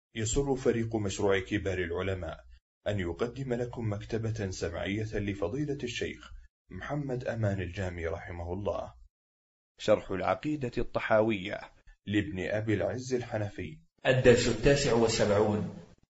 يسر فريق مشروع كبار العلماء أن يقدم لكم مكتبة سمعية لفضيلة الشيخ محمد أمان الجامي رحمه الله، شرح العقيدة الطحاوية لابن أبي العز الحنفي، الدرس 79.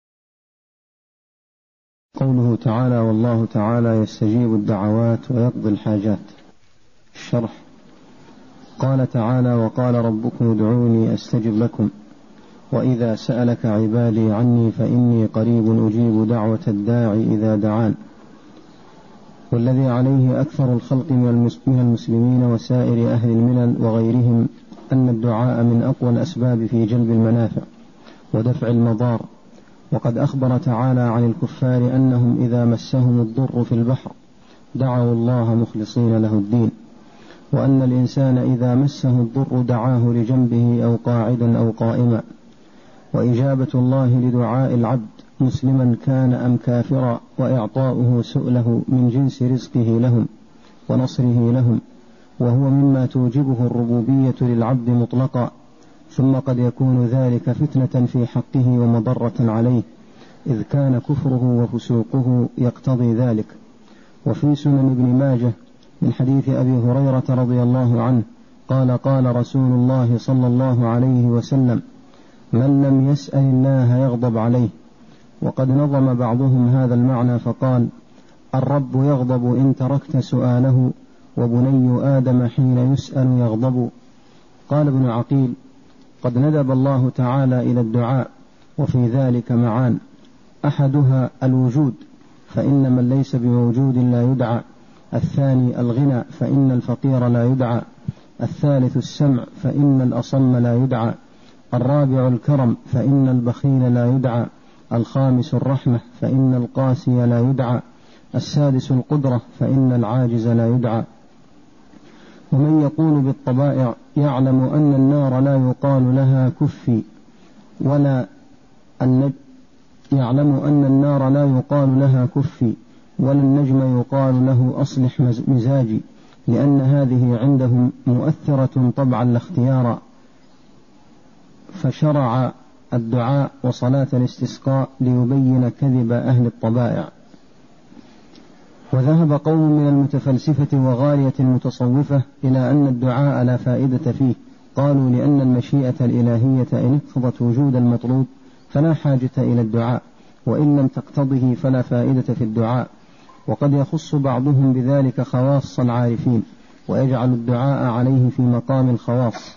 قوله تعالى: والله تعالى يستجيب الدعوات ويقضي الحاجات. الشرح: قال تعالى: وقال ربكم ادعوني أستجب لكم، وإذا سألك عبادي عني فإني قريب أجيب دعوة الداعي إذا دعان. والذي عليه أكثر الخلق من المسلمين وسائر أهل الملل وغيرهم أن الدعاء من أقوى الأسباب في جلب المنافع ودفع المضار. وقد أخبر تعالى عن الكفار أنهم إذا مسهم الضر في البحر دعوا الله مخلصين له الدين، وأن الإنسان إذا مسه الضر دعاه لجنبه أو قاعدا أو قائما. وإجابة الله لدعاء العبد مسلما كان أم كافرا وإعطاؤه سؤله من جنس رزقه لهم ونصره لهم، وهو مما توجبه الربوبية للعبد مطلقا. ثم قد يكون ذلك فتنة في حقه ومضرة عليه، إذ كان كفره وفسوقه يقتضي ذلك. وفي سنن ابن ماجه من حديث أبي هريرة رضي الله عنه قال: قال رسول الله صلى الله عليه وسلم: من لم يسأل الله يغضب عليه. وقد نظم بعضهم هذا المعنى فقال: الرب يغضب إن تركت سؤاله، وبني آدم حين يسأل يغضب. قال ابن عقيل: قد ندب الله تعالى إلى الدعاء، وفي ذلك معان: أحدها الوجود، فإن من ليس بموجود لا يدعى. الثاني الغنى، فإن الفقير لا يدعى. الثالث السمع، فإن الأصم لا يدعى. الرابع الكرم، فإن البخيل لا يدعى. الخامس الرحمة، فإن القاسي لا يدعى. السادس القدرة، فإن العاجز لا يدعى. ومن يقول بالطبائع يعلم أن النار لا يقال لها كفي، ولا النجم يقال له أصلح مزاجي، لأن هذه عندهم مؤثرة طبعا لا اختيارا. فشرع الدعاء وصلاة الاستسقاء ليبين كذب أهل الطبائع. وذهب قوم من المتفلسفة وغالية المتصوفة إلى أن الدعاء لا فائدة فيه. قالوا: لأن المشيئة الإلهية إن اقتضت وجود المطلوب فلا حاجة إلى الدعاء، وإن لم تقتضه فلا فائدة في الدعاء. وقد يخص بعضهم بذلك خواص العارفين ويجعل الدعاء عليه في مقام الخواص،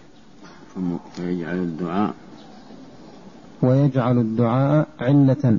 ويجعل الدعاء علة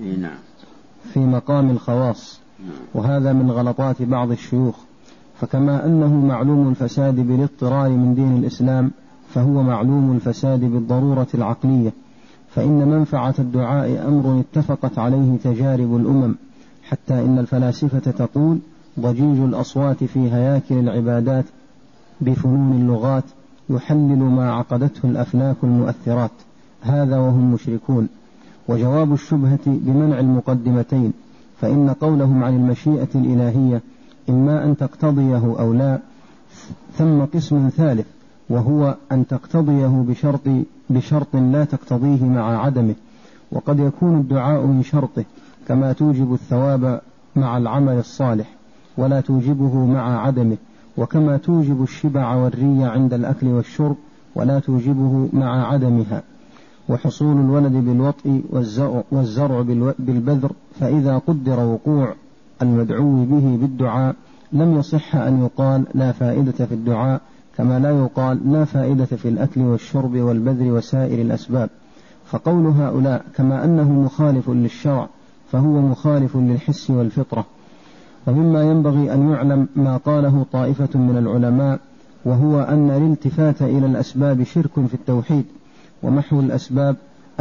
في مقام الخواص. وهذا من غلطات بعض الشيوخ. فكما أنه معلوم الفساد بالاضطرار من دين الإسلام، فهو معلوم الفساد بالضرورة العقلية. فإن منفعة الدعاء أمر اتفقت عليه تجارب الأمم، حتى إن الفلاسفة تقول: ضجيج الأصوات في هياكل العبادات بفنون اللغات يحلل ما عقدته الأفلاك المؤثرات. هذا وهم مشركون. وجواب الشبهة بمنع المقدمتين، فإن قولهم عن المشيئة الإلهية إما أن تقتضيه أو لا. ثم قسم ثالث، وهو أن تقتضيه بشرط لا تقتضيه مع عدمه. وقد يكون الدعاء من شرطه، كما توجب الثواب مع العمل الصالح ولا توجبه مع عدمه، وكما توجب الشبع والري عند الأكل والشرب ولا توجبه مع عدمها. وحصول الولد بالوطء والزرع بالبذر، فإذا قدر وقوع المدعو به بالدعاء لم يصح أن يقال لا فائدة في الدعاء، كما لا يقال لا فائدة في الأكل والشرب والبذر وسائر الأسباب. فقول هؤلاء كما أنه مخالف للشرع فهو مخالف للحس والفطرة. ومما ينبغي أن يعلم ما قاله طائفة من العلماء، وهو أن الالتفات إلى الأسباب شرك في التوحيد، ومحو الأسباب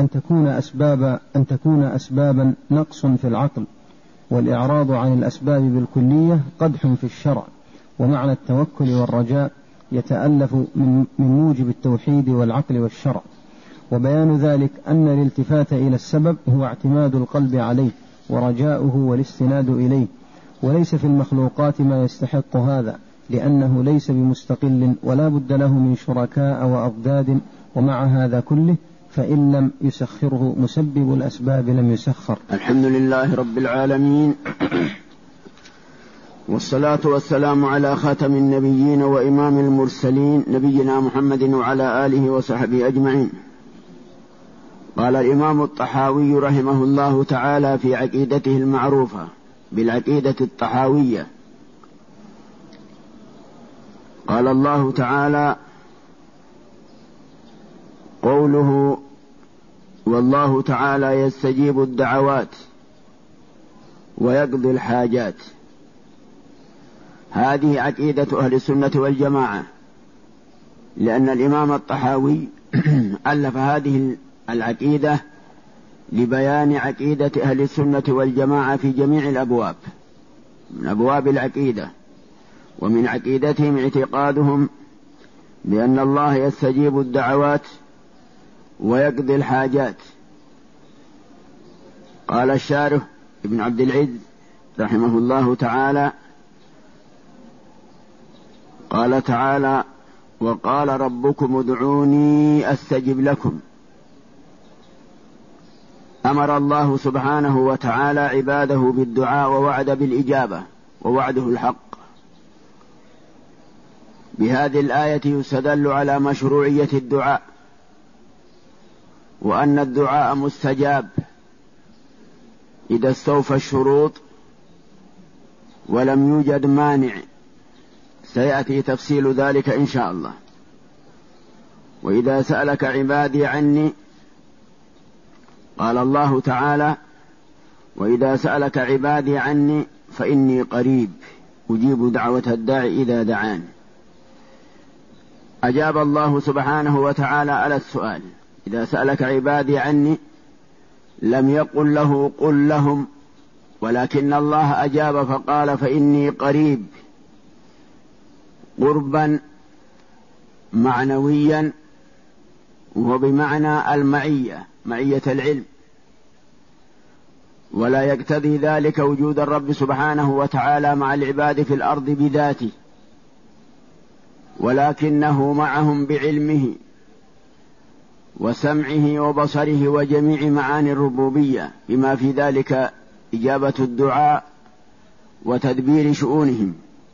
أن تكون أسبابا نقص في العقل، والإعراض عن الأسباب بالكلية قدح في الشرع. ومعنى التوكل والرجاء يتألف من موجب التوحيد والعقل والشرع. وبيان ذلك أن الالتفات إلى السبب هو اعتماد القلب عليه ورجاؤه والاستناد إليه، وليس في المخلوقات ما يستحق هذا، لأنه ليس بمستقل ولا بد له من شركاء وأضداد. ومع هذا كله فإن لم يسخره مسبب الأسباب لم يسخر. الحمد لله رب العالمين، والصلاة والسلام على خاتم النبيين وإمام المرسلين نبينا محمد وعلى آله وصحبه أجمعين. قال الإمام الطحاوي رحمه الله تعالى في عقيدته المعروفة بالعقيدة الطحاوية: قال الله تعالى: قوله: والله تعالى يستجيب الدعوات ويقضي الحاجات. هذه عقيدة أهل السنة والجماعة، لأن الإمام الطحاوي ألف هذه العقيدة لبيان عقيدة أهل السنة والجماعة في جميع الأبواب من أبواب العقيدة. ومن عقيدتهم اعتقادهم بأن الله يستجيب الدعوات ويقضي الحاجات. قال الشارح ابن عبد العز رحمه الله تعالى: قال تعالى: وقال ربكم ادعوني أستجب لكم. أمر الله سبحانه وتعالى عباده بالدعاء ووعد بالإجابة، ووعده الحق. بهذه الآية يستدل على مشروعية الدعاء، وأن الدعاء مستجاب إذا استوفى الشروط ولم يوجد مانع، سيأتي تفصيل ذلك إن شاء الله. وإذا سألك عبادي عني، قال الله تعالى: وإذا سألك عبادي عني فإني قريب أجيب دعوة الداعي إذا دعان. أجاب الله سبحانه وتعالى على السؤال: إذا سألك عبادي عني، لم يقل له قل لهم، ولكن الله أجاب فقال: فإني قريب، قربا معنويا، وبمعنى المعية، معية العلم. ولا يقتضي ذلك وجود الرب سبحانه وتعالى مع العباد في الأرض بذاته، ولكنه معهم بعلمه وسمعه وبصره وجميع معاني الربوبية، بما في ذلك إجابة الدعاء وتدبير شؤونهم.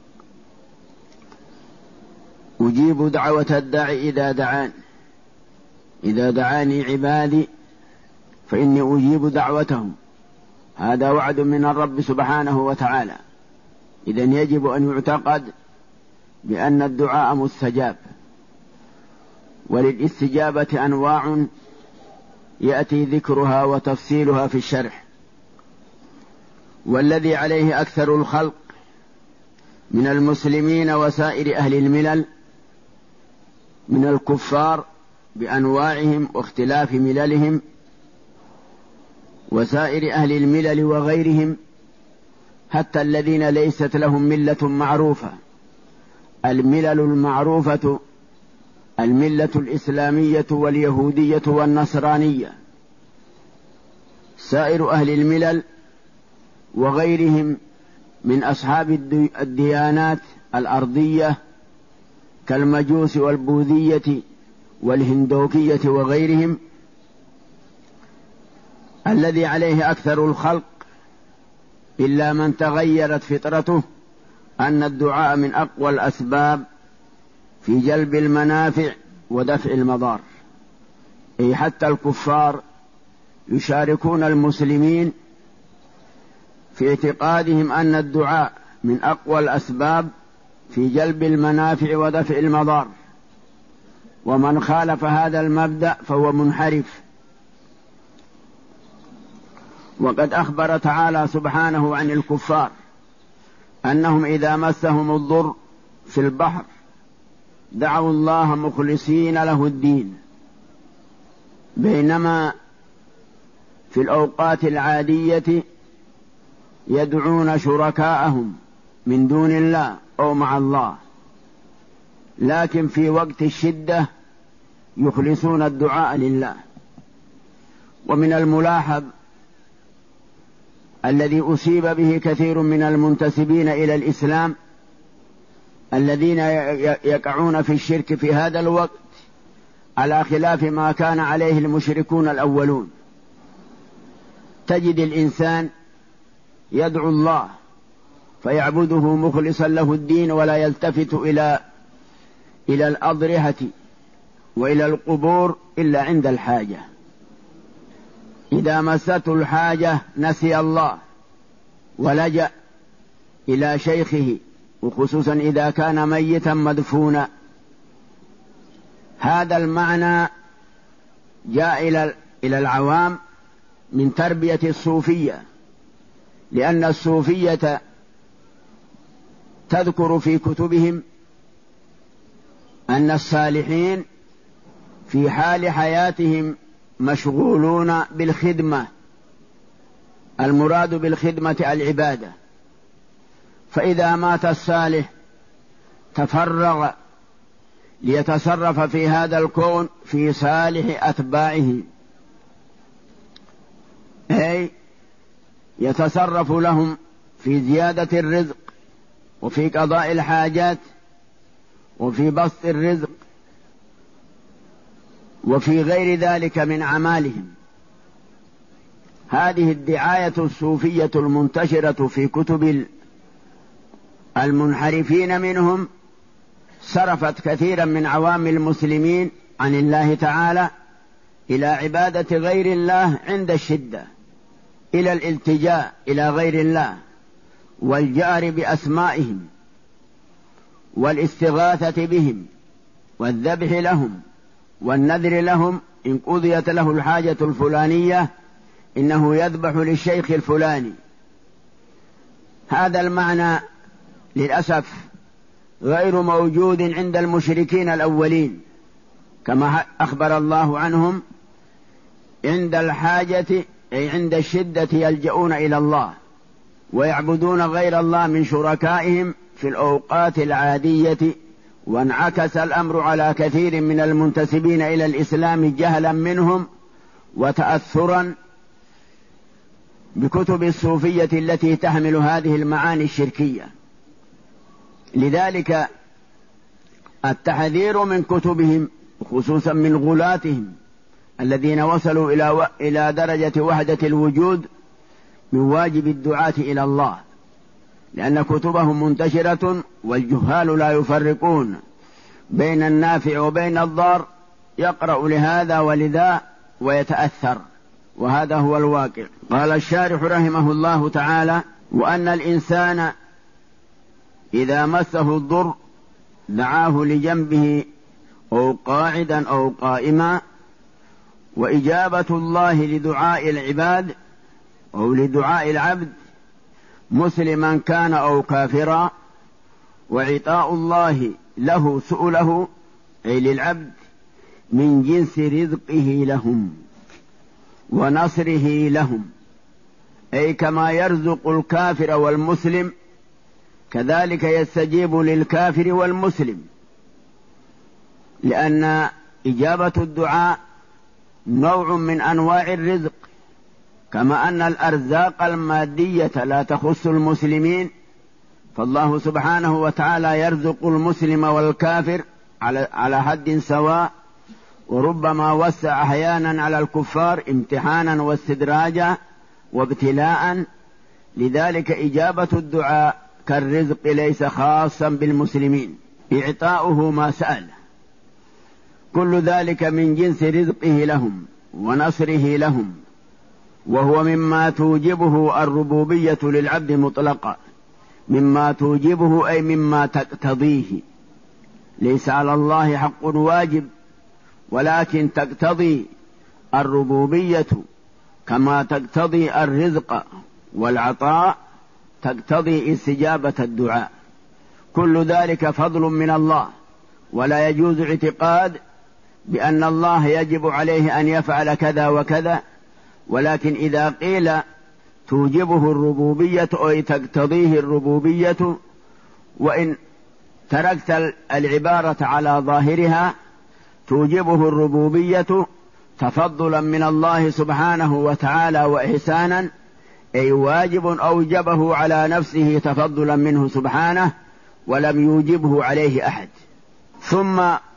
أجيب دعوة الداعي إذا دعان، إذا دعاني عبادي فإني أجيب دعوتهم. هذا وعد من الرب سبحانه وتعالى. إذن يجب أن يعتقد بأن الدعاء مستجاب. وللاستجابة أنواع يأتي ذكرها وتفصيلها في الشرح. والذي عليه أكثر الخلق من المسلمين وسائر أهل الملل من الكفار بأنواعهم واختلاف مللهم، وسائر أهل الملل وغيرهم، حتى الذين ليست لهم ملة معروفة. الملل المعروفة الملة الإسلامية واليهودية والنصرانية. سائر أهل الملل وغيرهم من أصحاب الديانات الأرضية كالمجوس والبوذية والهندوكية وغيرهم، الذي عليه أكثر الخلق إلا من تغيرت فطرته أن الدعاء من أقوى الأسباب في جلب المنافع ودفع المضار. أي حتى الكفار يشاركون المسلمين في اعتقادهم أن الدعاء من أقوى الأسباب في جلب المنافع ودفع المضار، ومن خالف هذا المبدأ فهو منحرف. وقد أخبر تعالى سبحانه عن الكفار أنهم إذا مسهم الضر في البحر دعوا الله مخلصين له الدين، بينما في الأوقات العادية يدعون شركاءهم من دون الله أو مع الله، لكن في وقت الشدة يخلصون الدعاء لله. ومن الملاحظ الذي أصيب به كثير من المنتسبين إلى على خلاف ما كان عليه المشركون الأولون. تجد الإنسان يدعو الله فيعبده مخلصا له الدين ولا يلتفت إلى الأضرحة وإلى القبور إلا عند الحاجة. إذا مسته الحاجة نسي الله ولجأ إلى شيخه، وخصوصا إذا كان ميتا مدفونا. هذا المعنى جاء إلى العوام من تربية الصوفية، لأن الصوفية تذكر في كتبهم أن الصالحين في حال حياتهم مشغولون بالخدمة، المراد بالخدمة العبادة، فإذا مات الصالح تفرغ ليتصرف في هذا الكون في صالح أتباعه، أي يتصرف لهم في زيادة الرزق وفي قضاء الحاجات وفي بسط الرزق وفي غير ذلك من أعمالهم. هذه الدعاية الصوفية المنتشرة في كتب المنحرفين منهم صرفت كثيرا من عوام المسلمين عن الله تعالى إلى عبادة غير الله عند الشدة، إلى الالتجاء إلى غير الله والجار بأسمائهم والاستغاثة بهم والذبح لهم والنذر لهم. إن قضيت له الحاجة الفلانية إنه يذبح للشيخ الفلاني. هذا المعنى للأسف غير موجود عند المشركين الأولين، كما أخبر الله عنهم عند الحاجة أي عند الشدة يلجؤون إلى الله ويعبدون غير الله من شركائهم في الأوقات العادية. وانعكس الأمر على كثير من المنتسبين إلى الإسلام جهلا منهم وتأثرا بكتب الصوفية التي تحمل هذه المعاني الشركية. لذلك التحذير من كتبهم خصوصا من غلاتهم الذين وصلوا إلى درجة وحدة الوجود من واجب الدعاة إلى الله، لأن كتبهم منتشرة والجهال لا يفرقون بين النافع وبين الضار، يقرأ لهذا ولذا ويتأثر، وهذا هو الواقع. قال الشارح رحمه الله تعالى: وأن الإنسان إذا مسه الضر دعاه لجنبه أو قاعدا أو قائما، وإجابة الله لدعاء العباد أو لدعاء العبد مسلما كان أو كافرا، وعطاء الله له سؤله أي للعبد من جنس رزقه لهم ونصره لهم، أي كما يرزق الكافر والمسلم كذلك يستجيب للكافر والمسلم، لأن إجابة الدعاء نوع من أنواع الرزق، كما أن الأرزاق المادية لا تخص المسلمين، فالله سبحانه وتعالى يرزق المسلم والكافر على حد سواء، وربما وسع أحيانا على الكفار امتحانا واستدراجا وابتلاء. لذلك إجابة الدعاء كالرزق ليس خاصا بالمسلمين، إعطاؤه ما سأل، كل ذلك من جنس رزقه لهم ونصره لهم، وهو مما توجبه الربوبية للعبد مطلقا، مما توجبه أي مما تقتضيه، ليس على الله حق واجب، ولكن تقتضي الربوبية كما تقتضي الرزق والعطاء، تقتضي استجابة الدعاء. كل ذلك فضل من الله، ولا يجوز اعتقاد بأن الله يجب عليه أن يفعل كذا وكذا، ولكن إذا قيل توجبه الربوبية أو تقتضيه الربوبية، وإن تركت العبارة على ظاهرها توجبه الربوبية تفضلا من الله سبحانه وتعالى وإحسانا، أي واجب أوجبه على نفسه تفضلا منه سبحانه ولم يوجبه عليه أحد. ثم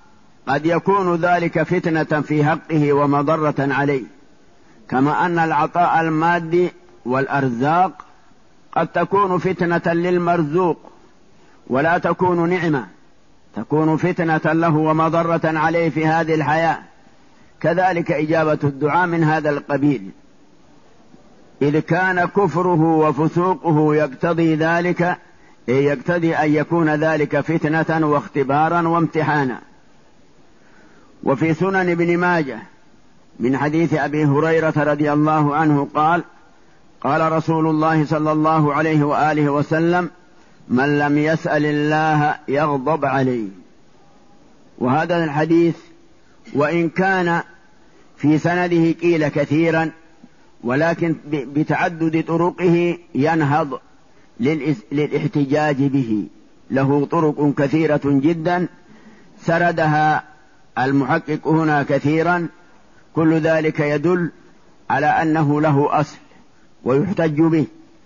قد يكون ذلك فتنة في حقه ومضرة عليه، كما أن العطاء المادي والأرزاق قد تكون فتنة للمرزوق ولا تكون نعمة، تكون فتنة له ومضرة عليه في هذه الحياة. كذلك إجابة الدعاء من هذا القبيل، إذ كان كفره وفسوقه يقتضي ذلك، يقتضي أن يكون ذلك فتنة واختبارا وامتحانا. وفي سنن ابن ماجه من حديث أبي هريرة رضي الله عنه قال: قال رسول الله صلى الله عليه وآله وسلم: من لم يسأل الله يغضب عليه. وهذا الحديث وإن كان في سنده قيل كثيرا، ولكن بتعدد طرقه ينهض للاحتجاج به، له طرق كثيرة جدا سردها المحقق هنا كثيرا، كل ذلك يدل على أنه له أصل ويحتج به.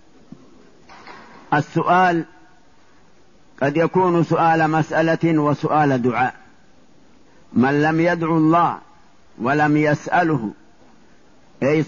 السؤال قد يكون سؤال مسألة وسؤال دعاء. من لم يدعو الله ولم يسأله، أي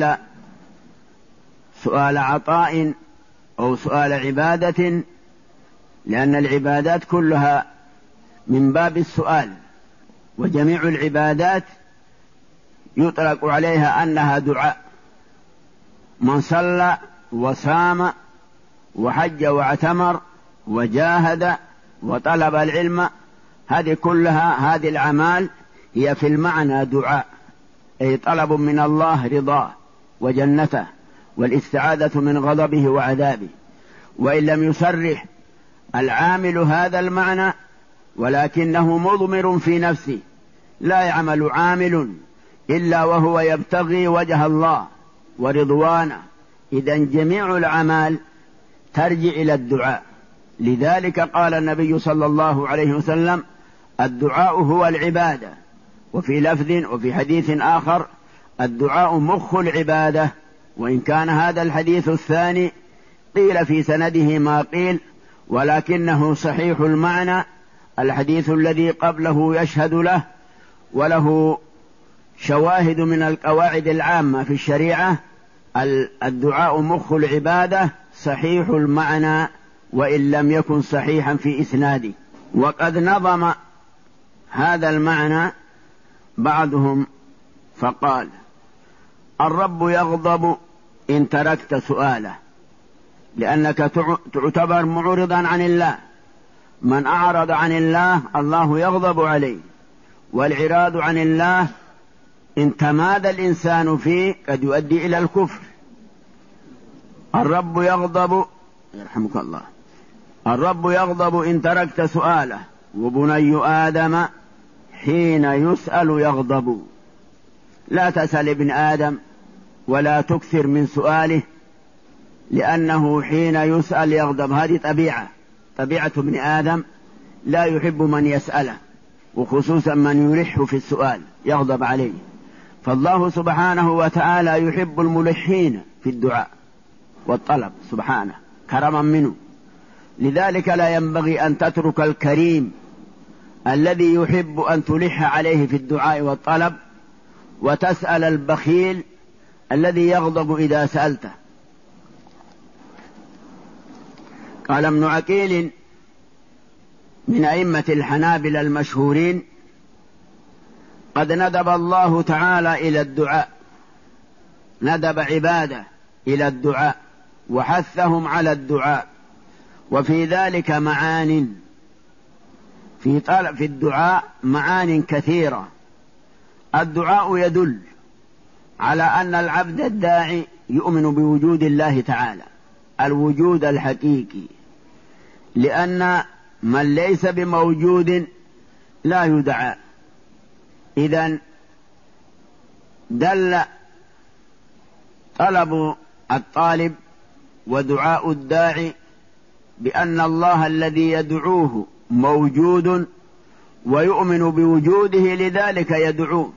سؤال عطاء أو سؤال عبادة، لأن العبادات كلها من باب السؤال، وجميع العبادات يطلق عليها أنها دعاء. من صلى وصام وحج واعتمر وجاهد وطلب العلم، هذه كلها هذه الأعمال هي في المعنى دعاء، أي طلب من الله رضاه وجنته والاستعاذة من غضبه وعذابه. وإن لم يصرح العامل هذا المعنى ولكنه مضمر في نفسه، لا يعمل عامل إلا وهو يبتغي وجه الله ورضوانه، إذن جميع الأعمال ترجع إلى الدعاء. لذلك قال النبي صلى الله عليه وسلم: الدعاء هو العبادة. وفي لفظ وفي حديث آخر: الدعاء مخ العبادة. وإن كان هذا الحديث الثاني قيل في سنده ما قيل، ولكنه صحيح المعنى. الحديث الذي قبله يشهد له وله شواهد من القواعد العامة في الشريعة. الدعاء مخ العبادة صحيح المعنى وإن لم يكن صحيحا في إسناده. وقد نظم هذا المعنى بعضهم فقال: الرب يغضب إن تركت سؤاله، لأنك تعتبر معرضا عن الله. من أعرض عن الله الله يغضب عليه، والعراض عن الله إن تمادى الإنسان فيه قد يؤدي إلى الكفر. الرب يغضب، يرحمك الله، الرب يغضب إن تركت سؤاله، وبني آدم حين يسأل يغضب. لا تسأل ابن آدم ولا تكثر من سؤاله، لأنه حين يسأل يغضب. هذه طبيعة ابن آدم، لا يحب من يسأله، وخصوصا من يلح في السؤال يغضب عليه. فالله سبحانه وتعالى يحب الملحين في الدعاء والطلب سبحانه كرما منه. لذلك لا ينبغي أن تترك الكريم الذي يحب أن تلح عليه في الدعاء والطلب، وتسأل البخيل الذي يغضب إذا سألته. قال ابن عقيل من أئمة الحنابلة المشهورين: قد ندب الله تعالى إلى الدعاء، ندب عباده إلى الدعاء وحثهم على الدعاء، وفي ذلك معان، في الدعاء معان كثيرة. الدعاء يدل على أن العبد الداعي يؤمن بوجود الله تعالى، الوجود الحقيقي، لأن من ليس بموجود لا يدعى. إذن دل طلب الطالب ودعاء الداعي بأن الله الذي يدعوه موجود ويؤمن بوجوده، لذلك يدعوه.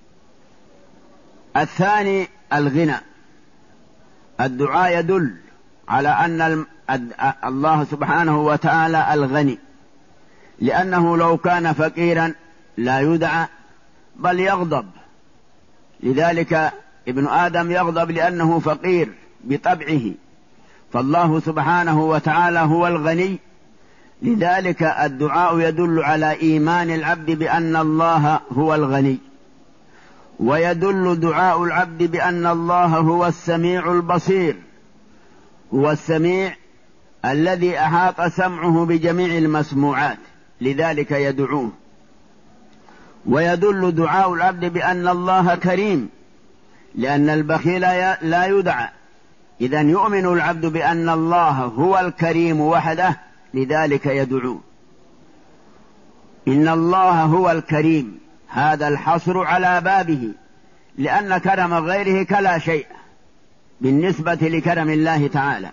الثاني الغنى. الدعاء يدل على أن الله سبحانه وتعالى الغني، لأنه لو كان فقيرا لا يدعى بل يغضب. لذلك ابن آدم يغضب لأنه فقير بطبعه، فالله سبحانه وتعالى هو الغني. لذلك الدعاء يدل على إيمان العبد بأن الله هو الغني، ويدل دعاء العبد بأن الله هو السميع البصير، هو السميع الذي أحاط سمعه بجميع المسموعات، لذلك يدعوه. ويدل دعاء العبد بأن الله كريم، لأن البخيل لا يدعى. إذن يؤمن العبد بأن الله هو الكريم وحده، لذلك يدعوه. إن الله هو الكريم، هذا الحصر على بابه، لأن كرم غيره كلا شيء بالنسبة لكرم الله تعالى.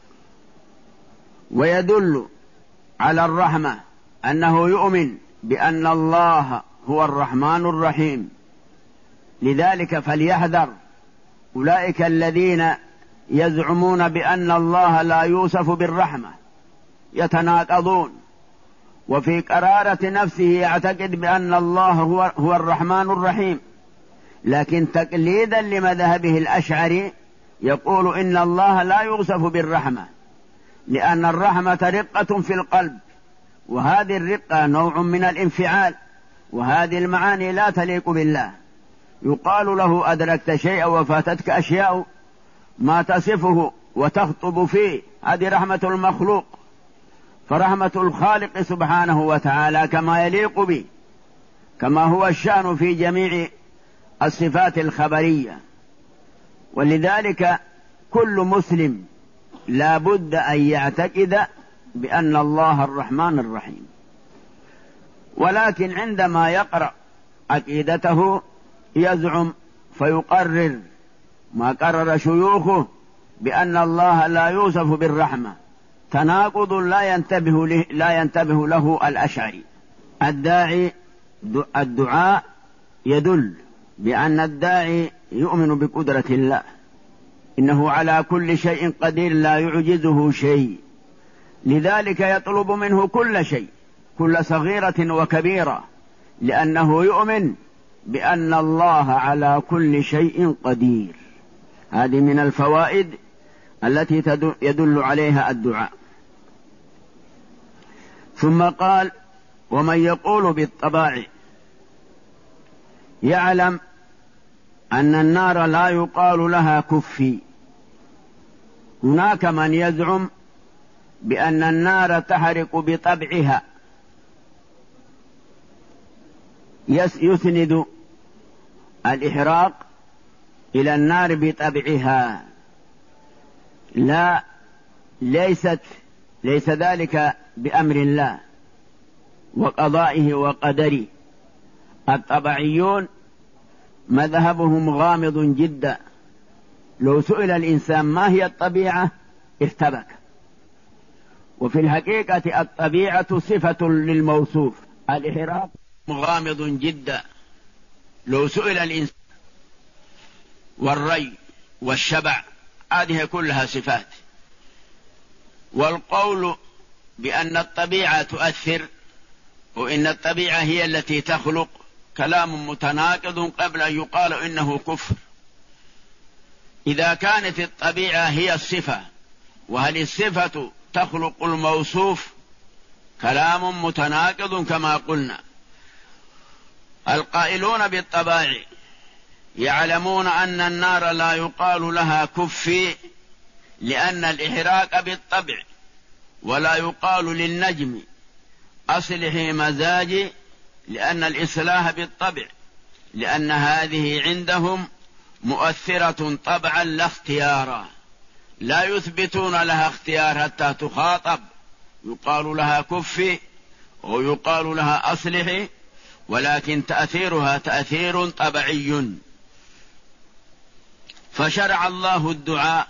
ويدل على الرحمة أنه يؤمن بأن الله هو الرحمن الرحيم. لذلك فليحذر أولئك الذين يزعمون بأن الله لا يوصف بالرحمة، يتناقضون، وفي قرارة نفسه يعتقد بأن الله هو الرحمن الرحيم، لكن تقليدا لمذهبه الأشعري يقول إن الله لا يوصف بالرحمة، لأن الرحمة رقة في القلب، وهذه الرقة نوع من الانفعال، وهذه المعاني لا تليق بالله. يقال له أدركت شيئا وفاتتك أشياء ما تصفه وتخطب فيه، هذه رحمة المخلوق. فرحمة الخالق سبحانه وتعالى كما يليق به، كما هو الشأن في جميع الصفات الخبرية. ولذلك كل مسلم لا بد أن يعتقد بأن الله الرحمن الرحيم، ولكن عندما يقرأ عقيدته يزعم فيقرر ما قرر شيوخه بأن الله لا يوصف بالرحمة، تناقض لا ينتبه له الأشعري. الدعاء يدل بأن الداعي يؤمن بقدرة الله، إنه على كل شيء قدير لا يعجزه شيء، لذلك يطلب منه كل شيء، كل صغيرة وكبيرة، لأنه يؤمن بأن الله على كل شيء قدير. هذه من الفوائد التي يدل عليها الدعاء. ثم قال: ومن يقول بالطباع يعلم أن النار لا يقال لها كفي. هناك من يزعم بأن النار تحرق بطبعها، يسند الإحراق إلى النار بطبعها. لا، ليس ذلك بأمر الله وقضائه وقدره. الطبعيون مذهبهم غامض جدا، لو سئل الإنسان ما هي الطبيعة ارتبك. وفي الحقيقة الطبيعة صفة للموصوف، الإحراق غامض جدا، لو سئل الإنسان. والري والشبع هذه كلها صفات. والقول بأن الطبيعة تؤثر وإن الطبيعة هي التي تخلق كلام متناقض قبل أن يقال إنه كفر. إذا كانت الطبيعة هي الصفة، وهل الصفة تخلق الموصوف؟ كلام متناقض كما قلنا. القائلون بالطباع يعلمون أن النار لا يقال لها كفي لأن الإحراق بالطبع، ولا يقال للنجم أصلح مزاجي لأن الإصلاح بالطبع، لأن هذه عندهم مؤثرة طبعا لا اختيارا، لا يثبتون لها اختيار حتى تخاطب، يقال لها كفي ويقال لها أصلحي، ولكن تأثيرها تأثير طبعي. فشرع الله الدعاء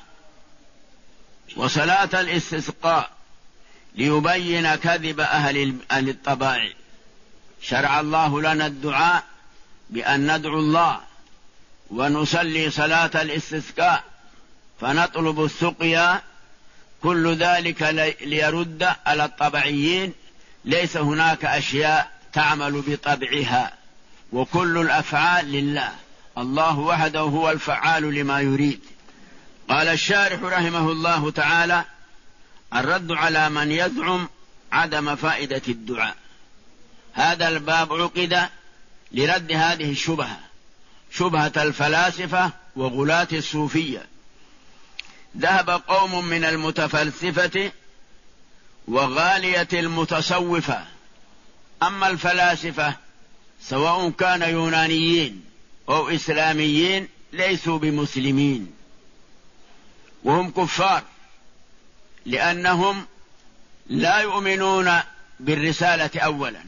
وصلاة الاستسقاء ليبين كذب أهل الطباع. شرع الله لنا الدعاء بأن ندعو الله ونصلي صلاة الاستسقاء فنطلب السقيا، كل ذلك ليرد على الطبعيين. ليس هناك أشياء تعمل بطبعها، وكل الأفعال لله، الله وحده هو الفعال لما يريد. قال الشارح رحمه الله تعالى: الرد على من يزعم عدم فائدة الدعاء. هذا الباب عقد لرد هذه الشبهة، شبهة الفلاسفة وغلاة الصوفية. ذهب قوم من المتفلسفة وغالية المتصوفة. أما الفلاسفة سواء كان يونانيين أو إسلاميين ليسوا بمسلمين، وهم كفار، لأنهم لا يؤمنون بالرسالة أولا،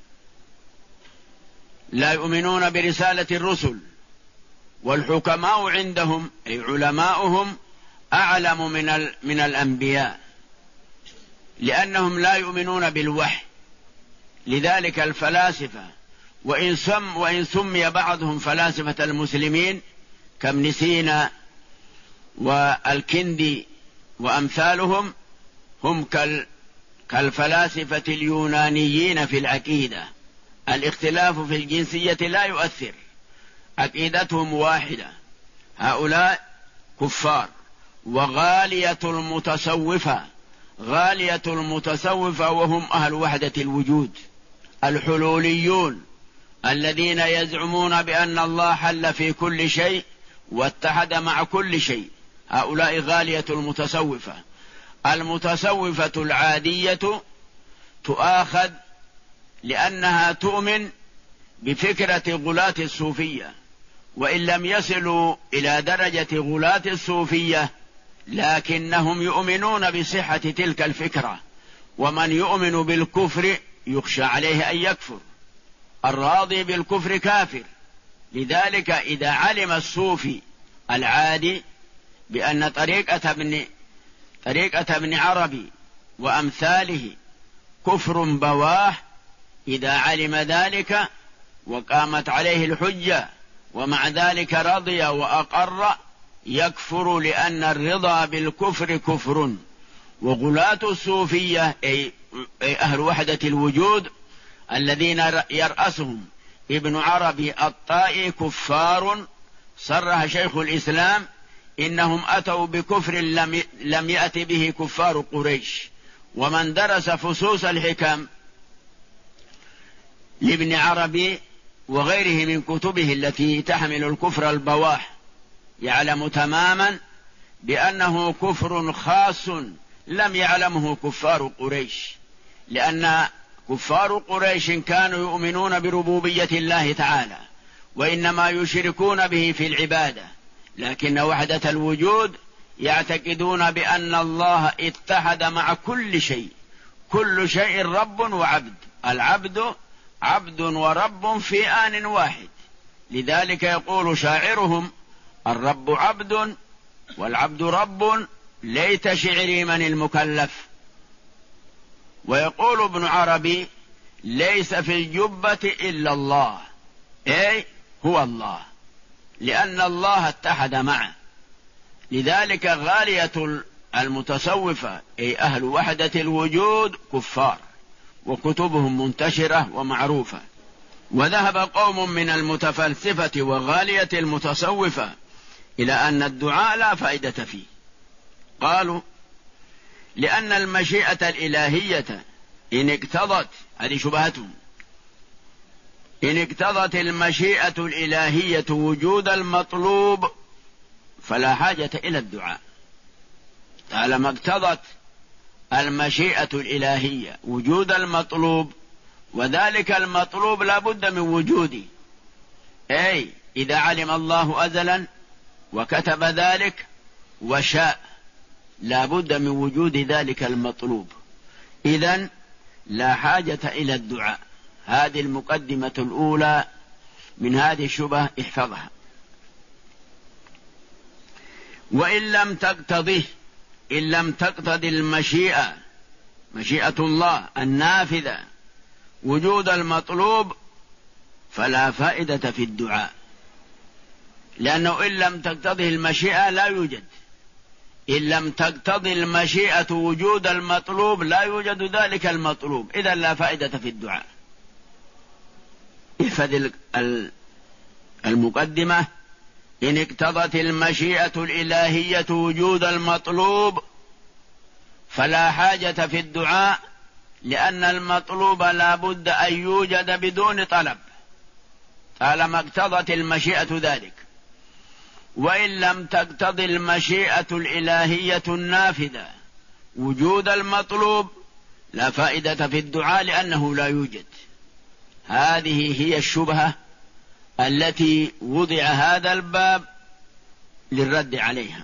لا يؤمنون برسالة الرسل، والحكماء عندهم أي علماؤهم أعلم من الأنبياء، لأنهم لا يؤمنون بالوحي. لذلك الفلاسفة وإن سمي بعضهم فلاسفة المسلمين كابن سينا والكندي وأمثالهم، هم كالفلاسفة اليونانيين في العقيدة. الاختلاف في الجنسية لا يؤثر، عقيدتهم واحدة. هؤلاء كفار. وغالية المتصوفة، غالية المتصوفة وهم أهل وحدة الوجود، الحلوليون الذين يزعمون بأن الله حل في كل شيء واتحد مع كل شيء، هؤلاء غالية المتصوفة. المتصوفة العادية تؤاخذ لأنها تؤمن بفكرة غلاة الصوفية، وإن لم يصلوا إلى درجة غلاة الصوفية لكنهم يؤمنون بصحة تلك الفكرة. ومن يؤمن بالكفر يخشى عليه أن يكفر، الراضي بالكفر كافر. لذلك إذا علم الصوفي العادي بأن طريقة ابن عربي وأمثاله كفر بواح، إذا علم ذلك وقامت عليه الحجة ومع ذلك رضي وأقر يكفر، لأن الرضا بالكفر كفر. وغلاة الصوفية أي أهل وحدة الوجود الذين يرأسهم ابن عربي الطائي كفار، صرح شيخ الإسلام إنهم أتوا بكفر لم يأت به كفار قريش. ومن درس فصوص الحكم لابن عربي وغيره من كتبه التي تحمل الكفر البواح يعلم تماما بأنه كفر خاص لم يعلمه كفار قريش، لأن كفار قريش كانوا يؤمنون بربوبية الله تعالى وإنما يشركون به في العبادة، لكن وحدة الوجود يعتقدون بأن الله اتحد مع كل شيء، كل شيء رب وعبد، العبد عبد ورب في آن واحد. لذلك يقول شاعرهم: الرب عبد والعبد رب، ليت شعري من المكلف. ويقول ابن عربي: ليس في الجبة إلا الله، أي هو الله، لأن الله اتحد معه. لذلك غالية المتصوفة أي أهل وحدة الوجود كفار، وكتبهم منتشرة ومعروفة. وذهب قوم من المتفلسفة وغالية المتصوفة إلى أن الدعاء لا فائدة فيه. قالوا: لأن المشيئة الإلهية إن اقتضت، هذه شبهتهم، إن اقتضت المشيئة الإلهية وجود المطلوب فلا حاجة إلى الدعاء. طالما اقتضت المشيئة الإلهية وجود المطلوب، وذلك المطلوب لا بد من وجوده، أي إذا علم الله أزلا وكتب ذلك وشاء لا بد من وجود ذلك المطلوب، إذن لا حاجة إلى الدعاء. هذه المقدمة الأولى من هذه الشبهة، احفظها. وإن لم تقتضيه، إن لم تقتضي المشيئة، مشيئة الله النافذة، وجود المطلوب فلا فائدة في الدعاء، لأنه إن لم تقتضي المشيئة لا يوجد. إن لم تقتضي المشيئة وجود المطلوب لا يوجد ذلك المطلوب، إذن لا فائدة في الدعاء. احفظ المقدمة: إن اقتضت المشيئة الإلهية وجود المطلوب فلا حاجة في الدعاء، لأن المطلوب لا بد أن يوجد بدون طلب طالما اقتضت المشيئة ذلك. وإن لم تقتضي المشيئة الإلهية النافذة وجود المطلوب لا فائدة في الدعاء لأنه لا يوجد. هذه هي الشبهة التي وضع هذا الباب للرد عليها.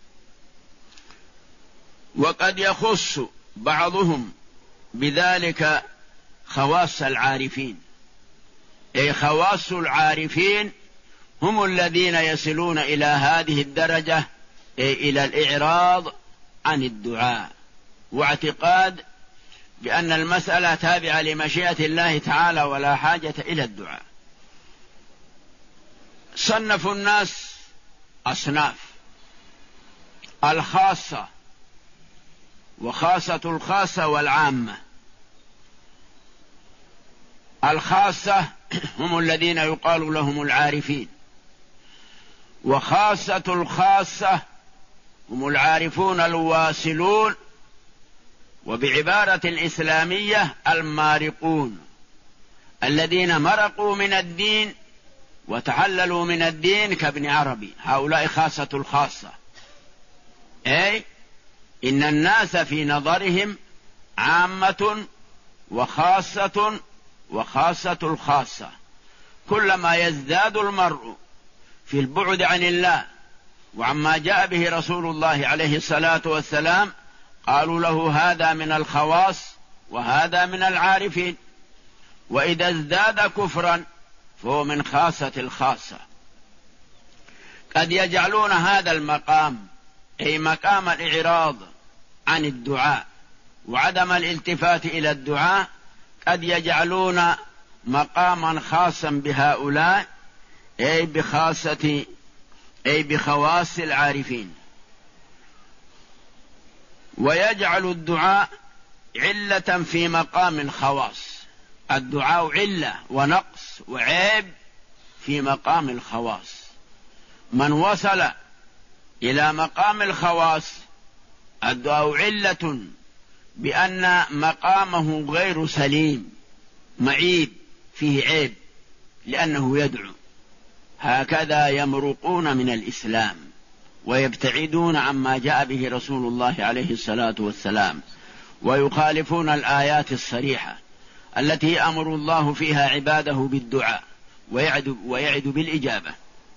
وقد يخص بعضهم بذلك خواص العارفين، أي خواص العارفين هم الذين يصلون إلى هذه الدرجة، أي إلى الإعراض عن الدعاء واعتقاد بأن المسألة تابعة لمشيئة الله تعالى ولا حاجة إلى الدعاء. صنفوا الناس أصناف: الخاصة وخاصة الخاصة والعامة. الخاصة هم الذين يقال لهم العارفين، وخاصة الخاصة هم العارفون الواصلون، وبعبارة الإسلامية المارقون، الذين مرقوا من الدين وتحللوا من الدين كابن عربي. هؤلاء خاصة الخاصة، أي إن الناس في نظرهم عامة وخاصة وخاصة الخاصة. كلما يزداد المرء في البعد عن الله وعما جاء به رسول الله عليه الصلاة والسلام قالوا له هذا من الخواص وهذا من العارفين. وإذا ازداد كفرا فهو من خاصة الخاصة. قد يجعلون هذا المقام، أي مقام الإعراض عن الدعاء وعدم الالتفات إلى الدعاء، قد يجعلون مقاما خاصا بهؤلاء، أي بخواص العارفين، ويجعل الدعاء علة في مقام الخواص. الدعاء علة ونقص وعيب في مقام الخواص. من وصل إلى مقام الخواص الدعاء علة بأن مقامه غير سليم، معيب، فيه عيب، لأنه يدعو. هكذا يمرقون من الإسلام ويبتعدون عما جاء به رسول الله عليه الصلاة والسلام، ويخالفون الآيات الصريحة التي أمر الله فيها عباده بالدعاء ويعد بالإجابة.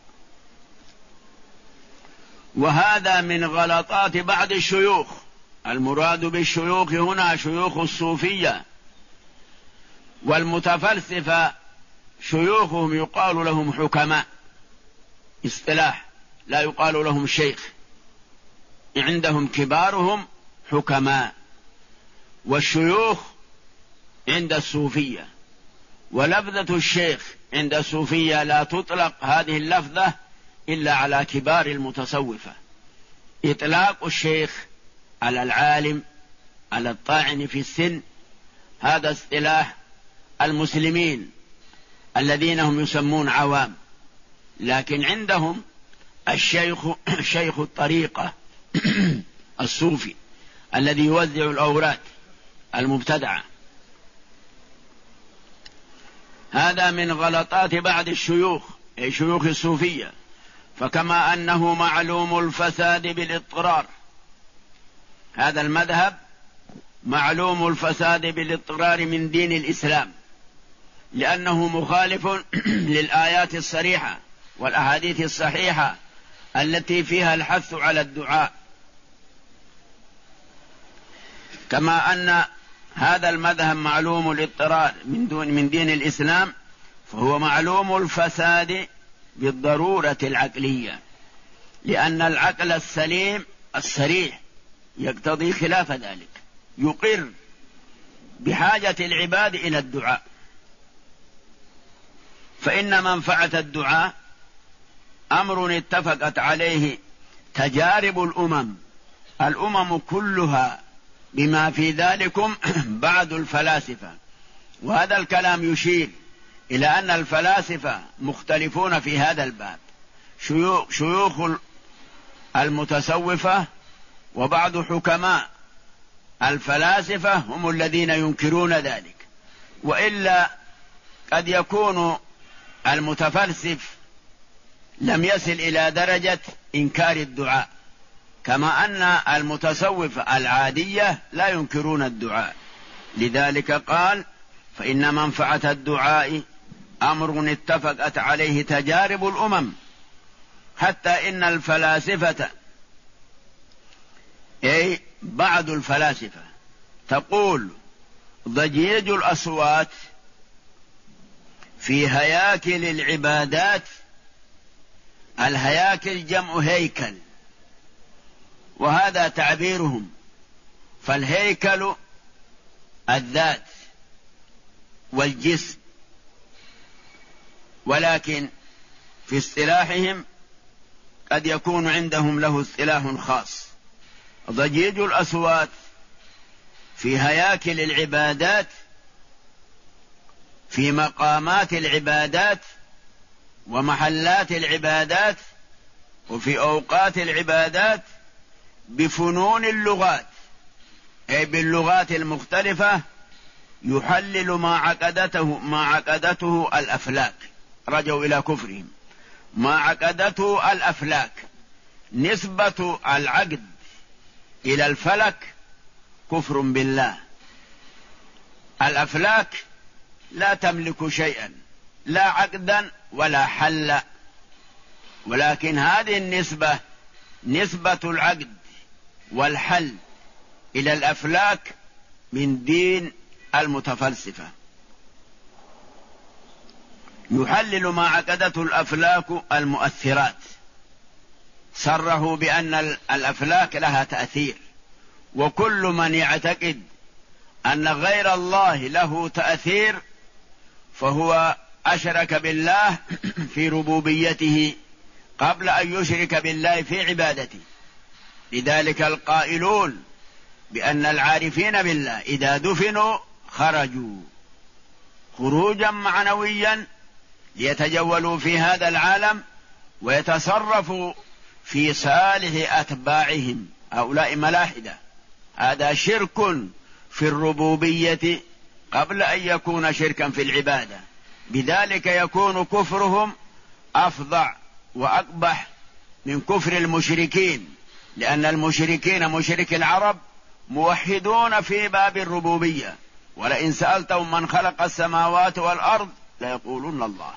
وهذا من غلطات بعض الشيوخ. المراد بالشيوخ هنا شيوخ الصوفية والمتفلسفة، شيوخهم يقال لهم حكماء، اصطلاح، لا يقال لهم شيخ. عندهم كبارهم حكماء، والشيوخ عند الصوفية، ولفظة الشيخ عند الصوفية لا تطلق هذه اللفظة إلا على كبار المتصوفة. إطلاق الشيخ على العالم، على الطاعن في السن، هذا اصطلاح المسلمين الذين هم يسمون عوام. لكن عندهم شيخ الطريقة الصوفي الذي يوزع الأوراد المبتدعة. هذا من غلطات بعض الشيوخ، أي شيوخ الصوفية. فكما أنه معلوم الفساد بالاضطرار، هذا المذهب معلوم الفساد بالاضطرار من دين الإسلام، لأنه مخالف للآيات الصريحة والأحاديث الصحيحة التي فيها الحث على الدعاء. كما أن هذا المذهب معلوم الاضطرار من دين الإسلام، فهو معلوم الفساد بالضرورة العقلية، لأن العقل السليم الصريح يقتضي خلاف ذلك، يقر بحاجة العباد إلى الدعاء. فإن منفعة الدعاء أمر اتفقت عليه تجارب الأمم كلها، بما في ذلكم بعض الفلاسفة. وهذا الكلام يشير إلى أن الفلاسفة مختلفون في هذا الباب. شيوخ المتصوفة وبعض حكماء الفلاسفة هم الذين ينكرون ذلك، وإلا قد يكون المتفلسف لم يصل إلى درجة إنكار الدعاء، كما أن المتصوفة العادية لا ينكرون الدعاء. لذلك قال: فإن منفعة الدعاء أمر اتفقت عليه تجارب الأمم، حتى إن الفلاسفة أي بعض الفلاسفة تقول ضجيج الأصوات في هياكل العبادات، الهياكل جمع هيكل، وهذا تعبيرهم، فالهيكل الذات والجسم، ولكن في اصطلاحهم قد يكون عندهم له اصطلاح خاص. ضجيج الأصوات في هياكل العبادات، في مقامات العبادات ومحلات العبادات وفي أوقات العبادات، بفنون اللغات أي باللغات المختلفة، يحلل ما عقدته الأفلاك. رجعوا إلى كفرهم. ما عقدته الأفلاك، نسبة العقد إلى الفلك كفر بالله. الأفلاك لا تملك شيئا، لا عقدا ولا حل، ولكن هذه النسبة، نسبة العقد والحل إلى الأفلاك، من دين المتفلسفة. يحلل ما عقدته الأفلاك المؤثرات، صرحوا بأن الأفلاك لها تأثير، وكل من يعتقد أن غير الله له تأثير فهو أشرك بالله في ربوبيته قبل أن يشرك بالله في عبادته. لذلك القائلون بأن العارفين بالله إذا دفنوا خرجوا خروجا معنويا ليتجولوا في هذا العالم ويتصرفوا في صالح أتباعهم، هؤلاء ملاحدة. هذا شرك في الربوبية قبل أن يكون شركا في العبادة، بذلك يكون كفرهم أفظع وأقبح من كفر المشركين، لأن المشركين مشرك العرب موحدون في باب الربوبية، ولئن سألتهم من خلق السماوات والأرض ليقولون الله.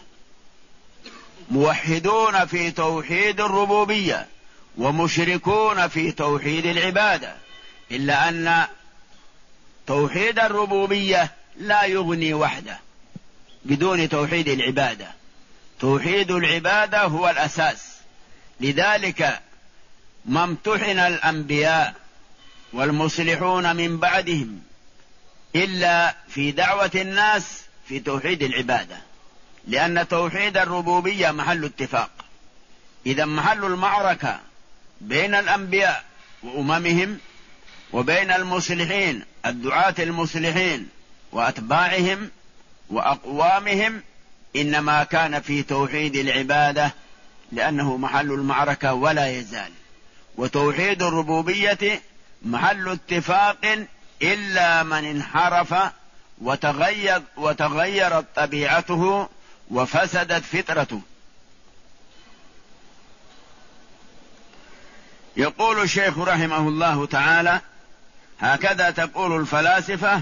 موحدون في توحيد الربوبية ومشركون في توحيد العبادة، إلا أن توحيد الربوبية لا يغني وحده بدون توحيد العبادة. توحيد العبادة هو الأساس. لذلك ما امتحن الأنبياء والمصلحون من بعدهم إلا في دعوة الناس في توحيد العبادة، لأن توحيد الربوبية محل اتفاق. إذا محل المعركة بين الأنبياء وأممهم وبين المصلحين الدعاة المصلحين وأتباعهم وأقوامهم إنما كان في توحيد العبادة، لأنه محل المعركة ولا يزال. وتوحيد الربوبية محل اتفاق إلا من انحرف وتغيرت طبيعته وفسدت فطرته. يقول الشيخ رحمه الله تعالى: هكذا تقول الفلاسفة: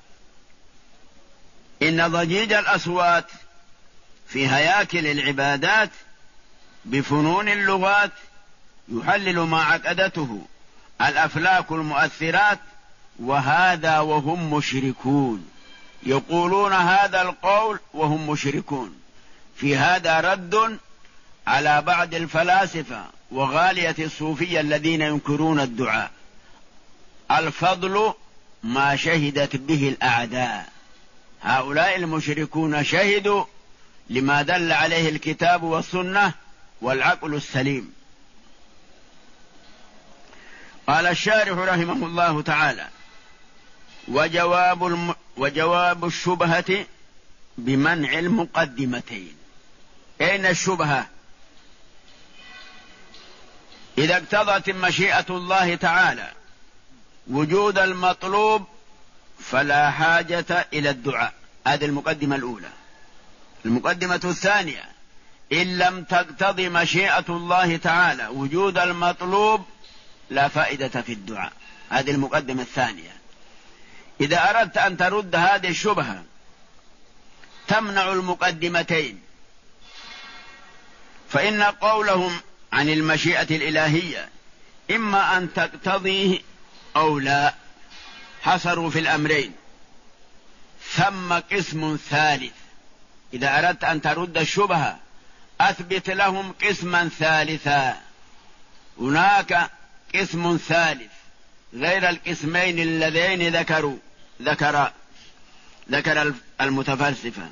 إن ضجيج الأصوات في هياكل العبادات بفنون اللغات يحلل ما عقدته الأفلاك المؤثرات، وهذا وهم مشركون. يقولون هذا القول وهم مشركون. في هذا رد على بعض الفلاسفة وغالية الصوفية الذين ينكرون الدعاء. الفضل ما شهدت به الأعداء. هؤلاء المشركون شهدوا لما دل عليه الكتاب والسنة والعقل السليم. قال الشارح رحمه الله تعالى: وجواب الشبهة بمنع المقدمتين. أين الشبهة؟ إذا اقتضت مشيئة الله تعالى وجود المطلوب فلا حاجة إلى الدعاء. هذه المقدمة الأولى. المقدمة الثانية: إن لم تقتضي مشيئة الله تعالى وجود المطلوب لا فائدة في الدعاء. هذه المقدمة الثانية. إذا أردت أن ترد هذه الشبهة تمنع المقدمتين، فإن قولهم عن المشيئة الإلهية إما أن تقتضيه أو لا، حصروا في الأمرين. ثم قسم ثالث. إذا أردت أن ترد الشبهة أثبت لهم قسما ثالثا. هناك قسم ثالث غير القسمين اللذين ذكر المتفلسفة.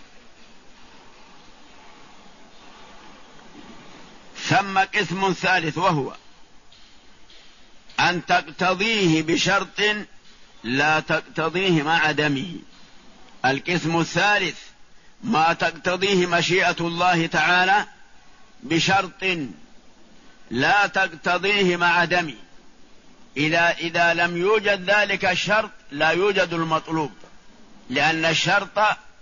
ثم قسم ثالث وهو أن تقتضيه بشرط لا تقتضيه مع عدمه. القسم الثالث ما تقتضيه مشيئة الله تعالى بشرط لا تقتضيه مع عدمه. إذا لم يوجد ذلك الشرط لا يوجد المطلوب، لأن الشرط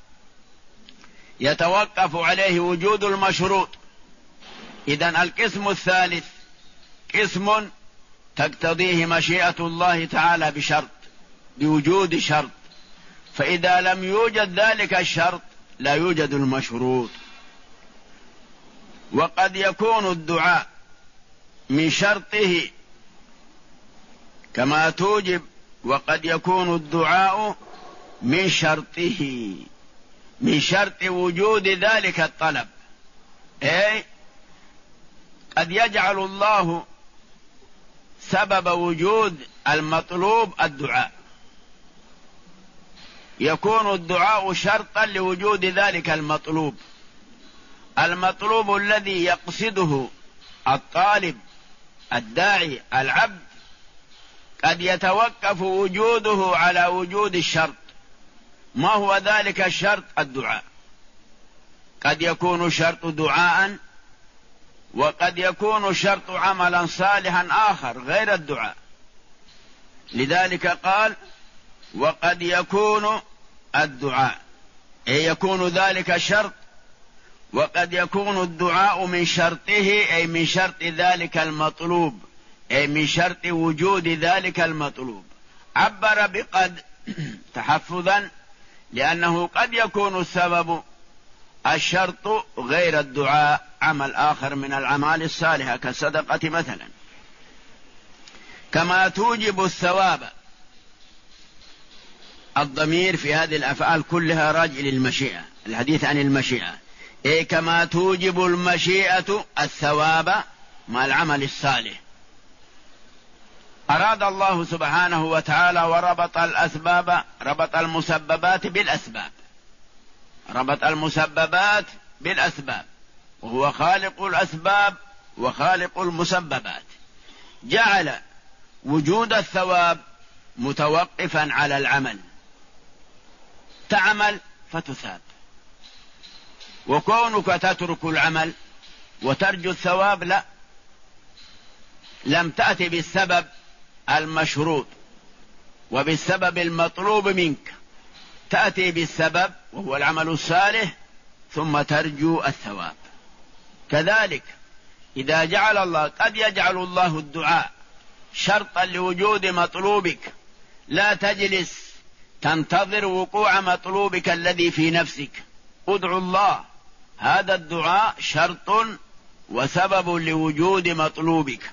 يتوقف عليه وجود المشروط. إذن القسم الثالث قسم تقتضيه مشيئة الله تعالى بشرط، بوجود شرط، فإذا لم يوجد ذلك الشرط لا يوجد المشروط. وقد يكون الدعاء من شرطه كما توجب، وقد يكون الدعاء من شرطه، من شرط وجود ذلك الطلب. أي قد يجعل الله سبب وجود المطلوب الدعاء، يكون الدعاء شرطا لوجود ذلك المطلوب. المطلوب الذي يقصده الطالب الداعي العبد قد يتوقف وجوده على وجود الشرط. ما هو ذلك الشرط؟ الدعاء. قد يكون الشرط دعاء، وقد يكون الشرط عملا صالحا آخر غير الدعاء. لذلك قال وقد يكون الدعاء، أي يكون ذلك الشرط، وقد يكون الدعاء من شرطه، أي من شرط ذلك المطلوب، أي من شرط وجود ذلك المطلوب. عبر بقد تحفظا لأنه قد يكون السبب الشرط غير الدعاء، عمل آخر من الأعمال الصالحة كالصدقة مثلا. كما توجب الثواب. الضمير في هذه الأفعال كلها راجع للمشيئة، الحديث عن المشيئة. أي كما توجب المشيئة الثواب مع العمل الصالح. أراد الله سبحانه وتعالى وربط الأسباب، ربط المسببات بالأسباب، ربط المسببات بالأسباب، وهو خالق الأسباب وخالق المسببات. جعل وجود الثواب متوقفا على العمل، تعمل فتثاب. وكونك تترك العمل وترجو الثواب لا، لم تأتي بالسبب المشروط وبالسبب المطلوب منك، تأتي بالسبب وهو العمل الصالح ثم ترجو الثواب. كذلك إذا جعل الله، قد يجعل الله الدعاء شرطا لوجود مطلوبك، لا تجلس تنتظر وقوع مطلوبك الذي في نفسك، ادعو الله. هذا الدعاء شرط وسبب لوجود مطلوبك،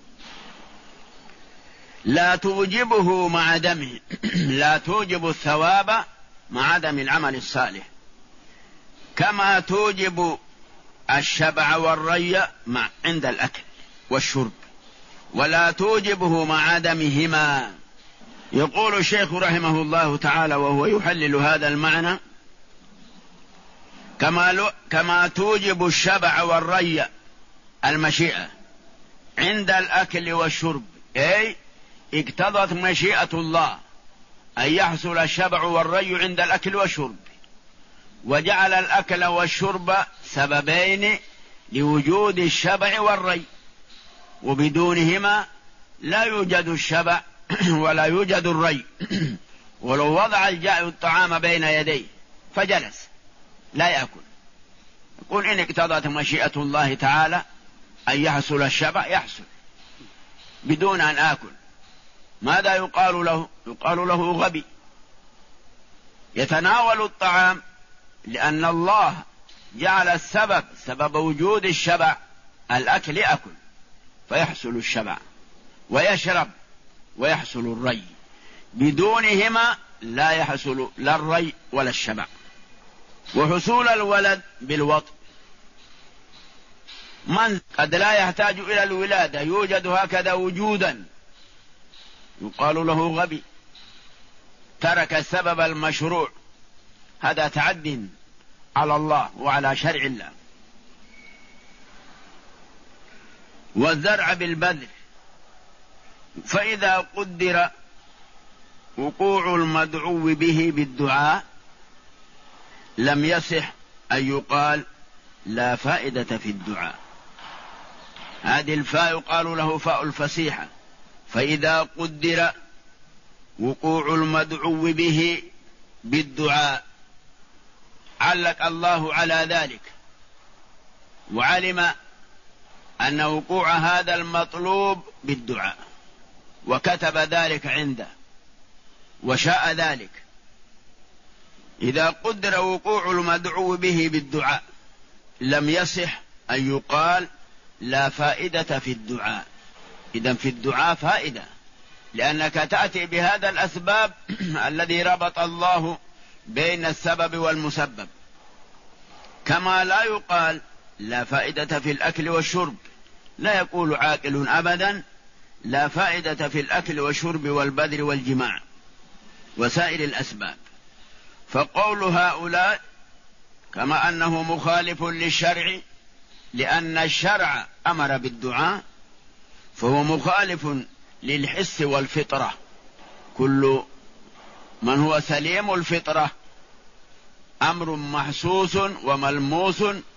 لا توجبه مع عدمه. لا توجب الثواب مع عدم العمل الصالح، كما توجب الشبع والري عند الأكل والشرب، ولا توجبه مع عدمهما. يقول الشيخ رحمه الله تعالى وهو يحلل هذا المعنى: كما توجب الشبع والري المشيئة عند الأكل والشرب، أي اقتضت مشيئة الله أن يحصل الشبع والري عند الأكل والشرب، وجعل الأكل والشرب سببين لوجود الشبع والري، وبدونهما لا يوجد الشبع ولا يوجد الري. ولو وضع الجائع الطعام بين يديه فجلس لا يأكل، يقول إن اقتضت مشيئة الله تعالى أن يحصل الشبع يحصل بدون أن آكل. ماذا يقال له؟ يقال له غبي. يتناول الطعام لأن الله جعل سبب وجود الشبع الأكل، يأكل فيحصل الشبع، ويشرب ويحصل الري. بدونهما لا يحصل لا الري ولا الشبع. وحصول الولد بالوطء، من قد لا يحتاج إلى الولادة يوجد هكذا وجودا، يقال له غبي، ترك السبب المشروع. هذا تعد على الله وعلى شرع الله. والزرع بالبذر، فإذا قدر وقوع المدعو به بالدعاء لم يصح أن يقال لا فائدة في الدعاء. هذه الفاء يقال له فاء الفسيحة. فإذا قدر وقوع المدعو به بالدعاء علق الله على ذلك، وعلم أن وقوع هذا المطلوب بالدعاء، وكتب ذلك عنده وشاء ذلك. إذا قدر وقوع المدعو به بالدعاء لم يصح أن يقال لا فائدة في الدعاء. إذن في الدعاء فائدة، لأنك تأتي بهذا الأسباب الذي ربط الله بين السبب والمسبب. كما لا يقال لا فائدة في الأكل والشرب، لا يقول عاقل أبدا لا فائدة في الأكل والشرب والبذر والجماع وسائر الأسباب. فقول هؤلاء كما أنه مخالف للشرع، لأن الشرع أمر بالدعاء، فهو مخالف للحس والفطرة. كل من هو سليم الفطرة أمر محسوس وملموس